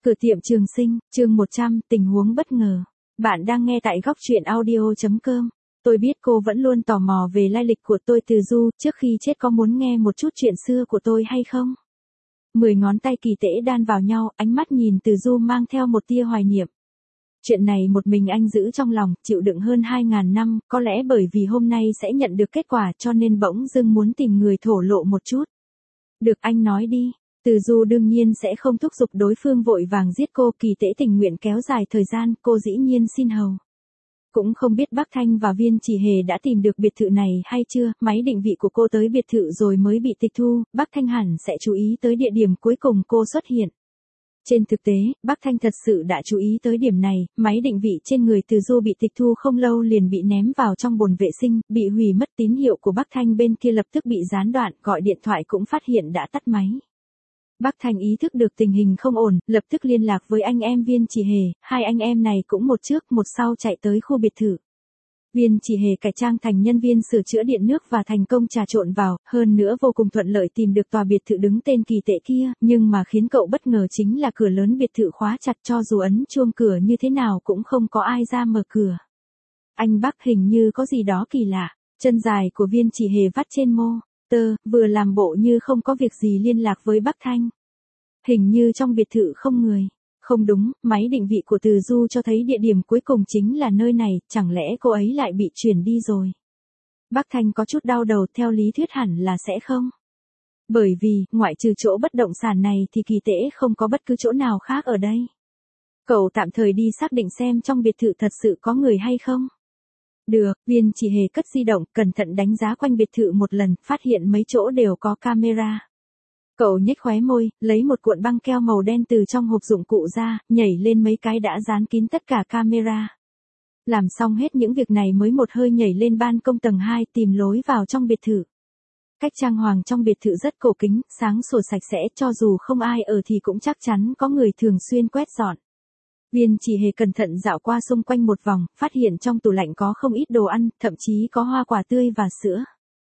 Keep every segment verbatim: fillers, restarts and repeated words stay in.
Cửa tiệm Trường Sinh, chương một trăm, tình huống bất ngờ. Bạn đang nghe tại góc truyện audio.com. Tôi biết cô vẫn luôn tò mò về lai lịch của tôi Từ Du, trước khi chết có muốn nghe một chút chuyện xưa của tôi hay không? Mười ngón tay kỳ tễ đan vào nhau, ánh mắt nhìn Từ Du mang theo một tia hoài niệm. Chuyện này một mình anh giữ trong lòng, chịu đựng hơn hai ngàn năm, có lẽ bởi vì hôm nay sẽ nhận được kết quả cho nên bỗng dưng muốn tìm người thổ lộ một chút. Được, anh nói đi. Từ Du đương nhiên sẽ không thúc giục đối phương vội vàng giết cô, kỳ tễ tình nguyện kéo dài thời gian, cô dĩ nhiên xin hầu. Cũng không biết Bắc Thanh và Viên Chỉ Hề đã tìm được biệt thự này hay chưa, máy định vị của cô tới biệt thự rồi mới bị tịch thu, Bắc Thanh hẳn sẽ chú ý tới địa điểm cuối cùng cô xuất hiện. Trên thực tế, Bắc Thanh thật sự đã chú ý tới điểm này, máy định vị trên người Từ Du bị tịch thu không lâu liền bị ném vào trong bồn vệ sinh, bị hủy mất, tín hiệu của Bắc Thanh bên kia lập tức bị gián đoạn, gọi điện thoại cũng phát hiện đã tắt máy. Bắc Thanh ý thức được tình hình không ổn, lập tức liên lạc với anh em Viên Chỉ Hề, hai anh em này cũng một trước một sau chạy tới khu biệt thự. Viên Chỉ Hề cải trang thành nhân viên sửa chữa điện nước và thành công trà trộn vào, hơn nữa vô cùng thuận lợi tìm được tòa biệt thự đứng tên kỳ tệ kia, nhưng mà khiến cậu bất ngờ chính là cửa lớn biệt thự khóa chặt, cho dù ấn chuông cửa như thế nào cũng không có ai ra mở cửa. Anh Bắc, hình như có gì đó kỳ lạ, chân dài của Viên Chỉ Hề vắt trên mô tơ, vừa làm bộ như không có việc gì liên lạc với Bắc Thanh. Hình như trong biệt thự không người. Không đúng, máy định vị của Từ Du cho thấy địa điểm cuối cùng chính là nơi này, chẳng lẽ cô ấy lại bị chuyển đi rồi? Bắc Thanh có chút đau đầu, theo lý thuyết hẳn là sẽ không. Bởi vì, ngoại trừ chỗ bất động sản này thì kỳ tễ không có bất cứ chỗ nào khác ở đây. Cậu tạm thời đi xác định xem trong biệt thự thật sự có người hay không. Được, Viên Chỉ Hề cất di động, cẩn thận đánh giá quanh biệt thự một lần, phát hiện mấy chỗ đều có camera. Cậu nhếch khóe môi, lấy một cuộn băng keo màu đen từ trong hộp dụng cụ ra, nhảy lên mấy cái đã dán kín tất cả camera. Làm xong hết những việc này mới một hơi nhảy lên ban công tầng hai tìm lối vào trong biệt thự. Cách trang hoàng trong biệt thự rất cổ kính, sáng sủa sạch sẽ, cho dù không ai ở thì cũng chắc chắn có người thường xuyên quét dọn. Viên Chỉ Hề cẩn thận dạo qua xung quanh một vòng, phát hiện trong tủ lạnh có không ít đồ ăn, thậm chí có hoa quả tươi và sữa.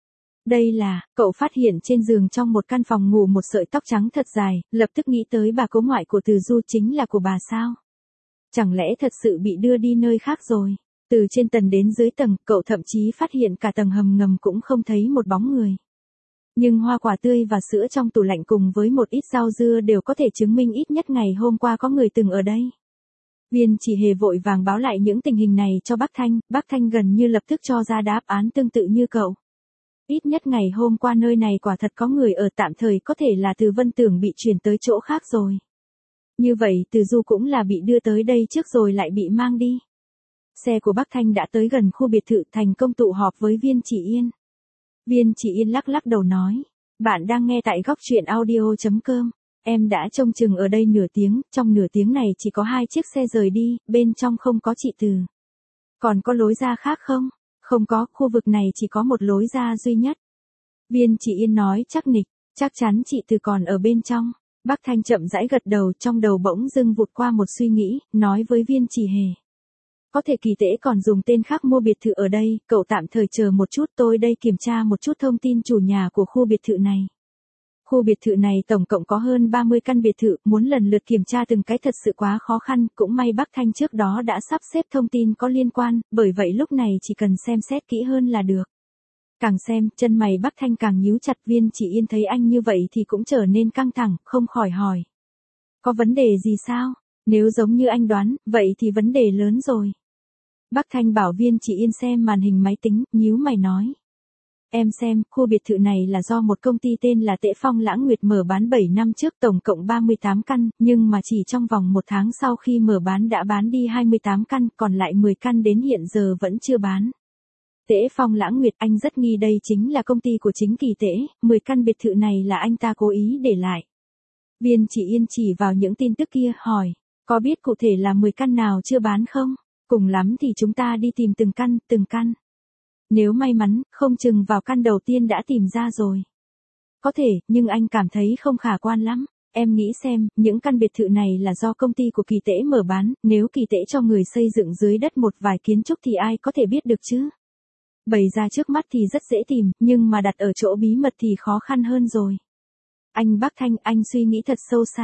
Đây là, cậu phát hiện trên giường trong một căn phòng ngủ một sợi tóc trắng thật dài, lập tức nghĩ tới bà cố ngoại của Từ Du chính là của bà sao? Chẳng lẽ thật sự bị đưa đi nơi khác rồi? Từ trên tầng đến dưới tầng, cậu thậm chí phát hiện cả tầng hầm ngầm cũng không thấy một bóng người. Nhưng hoa quả tươi và sữa trong tủ lạnh cùng với một ít rau dưa đều có thể chứng minh ít nhất ngày hôm qua có người từng ở đây. Viên Chỉ Hề vội vàng báo lại những tình hình này cho Bắc Thanh, Bắc Thanh gần như lập tức cho ra đáp án tương tự như cậu. Ít nhất ngày hôm qua nơi này quả thật có người ở, tạm thời có thể là Từ Vân Tưởng bị chuyển tới chỗ khác rồi. Như vậy Từ Du cũng là bị đưa tới đây trước rồi lại bị mang đi. Xe của Bắc Thanh đã tới gần khu biệt thự, thành công tụ họp với Viên Chỉ Yên. Viên Chỉ Yên lắc lắc đầu nói, bạn đang nghe tại góc truyện audio.com. Em đã trông chừng ở đây nửa tiếng, trong nửa tiếng này chỉ có hai chiếc xe rời đi, bên trong không có chị Từ. Còn có lối ra khác không? Không có, khu vực này chỉ có một lối ra duy nhất. Viên Chỉ Yên nói chắc nịch, chắc chắn chị Từ còn ở bên trong. Bắc Thanh chậm rãi gật đầu, trong đầu bỗng dưng vụt qua một suy nghĩ, nói với Viên Chỉ Hề. Có thể kỳ tễ còn dùng tên khác mua biệt thự ở đây, cậu tạm thời chờ một chút, tôi đây kiểm tra một chút thông tin chủ nhà của khu biệt thự này. Khu biệt thự này tổng cộng có hơn ba mươi căn biệt thự, muốn lần lượt kiểm tra từng cái thật sự quá khó khăn, cũng may Bắc Thanh trước đó đã sắp xếp thông tin có liên quan, bởi vậy lúc này chỉ cần xem xét kỹ hơn là được. Càng xem, chân mày Bắc Thanh càng nhíu chặt. Viên Chỉ Yên thấy anh như vậy thì cũng trở nên căng thẳng, không khỏi hỏi. Có vấn đề gì sao? Nếu giống như anh đoán, vậy thì vấn đề lớn rồi. Bắc Thanh bảo Viên Chỉ Yên xem màn hình máy tính, nhíu mày nói. Em xem, khu biệt thự này là do một công ty tên là Tễ Phong Lãng Nguyệt mở bán bảy năm trước, tổng cộng ba mươi tám căn, nhưng mà chỉ trong vòng một tháng sau khi mở bán đã bán đi hai mươi tám căn, còn lại mười căn đến hiện giờ vẫn chưa bán. Tễ Phong Lãng Nguyệt, anh rất nghi đây chính là công ty của chính kỳ tễ, mười căn biệt thự này là anh ta cố ý để lại. Viên Chỉ Yên chỉ vào những tin tức kia, hỏi, có biết cụ thể là mười căn nào chưa bán không? Cùng lắm thì chúng ta đi tìm từng căn, từng căn. Nếu may mắn, không chừng vào căn đầu tiên đã tìm ra rồi. Có thể, nhưng anh cảm thấy không khả quan lắm. Em nghĩ xem, những căn biệt thự này là do công ty của kỳ tễ mở bán, nếu kỳ tễ cho người xây dựng dưới đất một vài kiến trúc thì ai có thể biết được chứ? Bày ra trước mắt thì rất dễ tìm, nhưng mà đặt ở chỗ bí mật thì khó khăn hơn rồi. Anh Bắc Thanh, anh suy nghĩ thật sâu xa.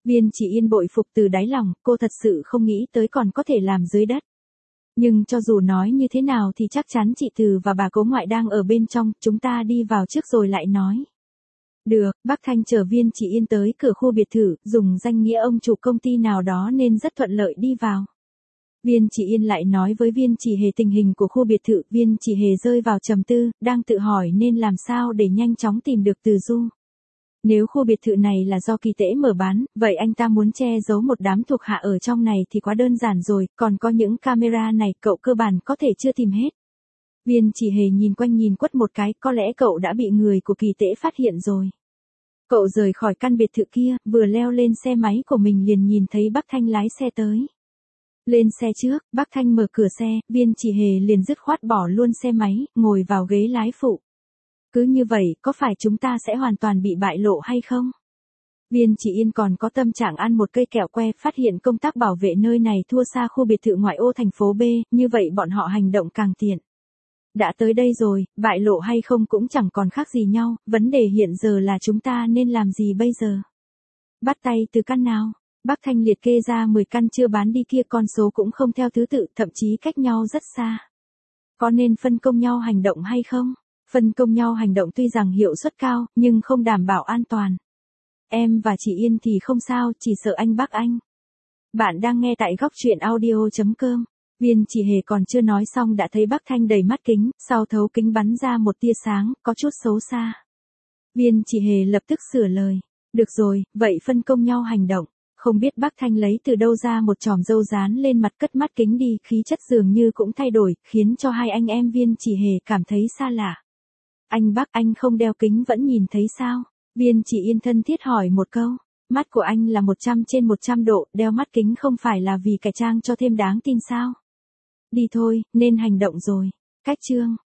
Viên Chỉ Yên bội phục từ đáy lòng, cô thật sự không nghĩ tới còn có thể làm dưới đất. Nhưng cho dù nói như thế nào thì chắc chắn chị Từ và bà cố ngoại đang ở bên trong, chúng ta đi vào trước rồi lại nói. Được, bác Thanh chở Viên Chỉ Yên tới cửa khu biệt thự, dùng danh nghĩa ông chủ công ty nào đó nên rất thuận lợi đi vào. Viên Chỉ Yên lại nói với Viên Chỉ Hề tình hình của khu biệt thự, Viên Chỉ Hề rơi vào trầm tư, đang tự hỏi nên làm sao để nhanh chóng tìm được Từ Du. Nếu khu biệt thự này là do Kỳ Tễ mở bán, vậy anh ta muốn che giấu một đám thuộc hạ ở trong này thì quá đơn giản rồi, còn có những camera này cậu cơ bản có thể chưa tìm hết. Viên Chỉ Hề nhìn quanh nhìn quất một cái, có lẽ cậu đã bị người của Kỳ Tễ phát hiện rồi. Cậu rời khỏi căn biệt thự kia, vừa leo lên xe máy của mình liền nhìn thấy bác Thanh lái xe tới. Lên xe trước, bác Thanh mở cửa xe, Viên Chỉ Hề liền dứt khoát bỏ luôn xe máy, ngồi vào ghế lái phụ. Cứ như vậy, có phải chúng ta sẽ hoàn toàn bị bại lộ hay không? Viên Chỉ Yên còn có tâm trạng ăn một cây kẹo que, phát hiện công tác bảo vệ nơi này thua xa khu biệt thự ngoại ô thành phố B, như vậy bọn họ hành động càng tiện. Đã tới đây rồi, bại lộ hay không cũng chẳng còn khác gì nhau, vấn đề hiện giờ là chúng ta nên làm gì bây giờ? Bắt tay từ căn nào? Bác Thanh liệt kê ra mười căn chưa bán đi kia, con số cũng không theo thứ tự, thậm chí cách nhau rất xa. Có nên phân công nhau hành động hay không? Phân công nhau hành động tuy rằng hiệu suất cao, nhưng không đảm bảo an toàn. Em và chị Yên thì không sao, chỉ sợ anh bác anh. Bạn đang nghe tại góc truyện audio chấm com. Viên Chỉ Hề còn chưa nói xong đã thấy bác Thanh đầy mắt kính, sau thấu kính bắn ra một tia sáng, có chút xấu xa. Viên Chỉ Hề lập tức sửa lời. Được rồi, vậy phân công nhau hành động. Không biết bác Thanh lấy từ đâu ra một chòm râu dán lên mặt, cất mắt kính đi, khí chất dường như cũng thay đổi, khiến cho hai anh em Viên Chỉ Hề cảm thấy xa lạ. Anh bác, anh không đeo kính vẫn nhìn thấy sao? Viên Chỉ Yên thân thiết hỏi một câu. Mắt của anh là một trăm trên một trăm độ, đeo mắt kính không phải là vì cải trang cho thêm đáng tin sao? Đi thôi, nên hành động rồi. Cách chương.